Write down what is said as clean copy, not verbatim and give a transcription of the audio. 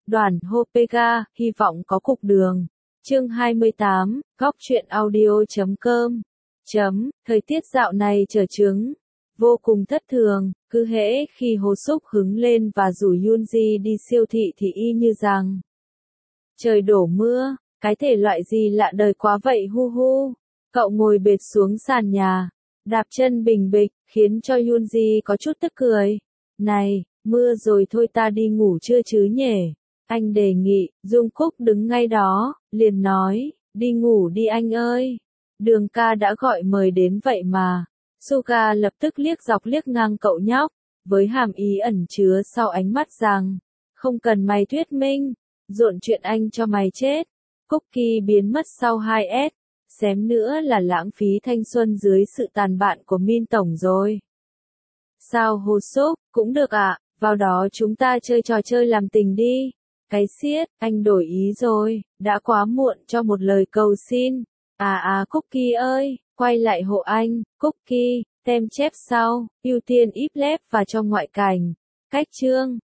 Đoàn Hopega, hy vọng có cục đường. Chương 28, góc truyện audio.com. Thời tiết dạo này trở trứng, vô cùng thất thường, cứ hễ khi Hồ Súc hứng lên và rủ Yunji đi siêu thị thì y như rằng trời đổ mưa, cái thể loại gì lạ đời quá vậy hu hu. Cậu ngồi bệt xuống sàn nhà, đạp chân bình bịch, khiến cho Yunji có chút tức cười. Này, mưa rồi thôi ta đi ngủ chưa chứ nhỉ? Anh đề nghị. Jungkook đứng ngay đó, liền nói, đi ngủ đi anh ơi. Đường ca đã gọi mời đến vậy mà. Suga lập tức liếc dọc liếc ngang cậu nhóc, với hàm ý ẩn chứa sau ánh mắt rằng, không cần mày thuyết minh, dộn chuyện anh cho mày chết. Cookie biến mất sau 2S, xém nữa là lãng phí thanh xuân dưới sự tàn bạo của Min Tổng rồi. Sao Hồ Súc, cũng được ạ, vào đó chúng ta chơi trò chơi làm tình đi. Cái xiết, anh đổi ý rồi, đã quá muộn cho một lời cầu xin. Cookie ơi, quay lại hộ anh, Cookie, tem chép sau, ưu tiên íp lép và cho ngoại cảnh. Cách chương.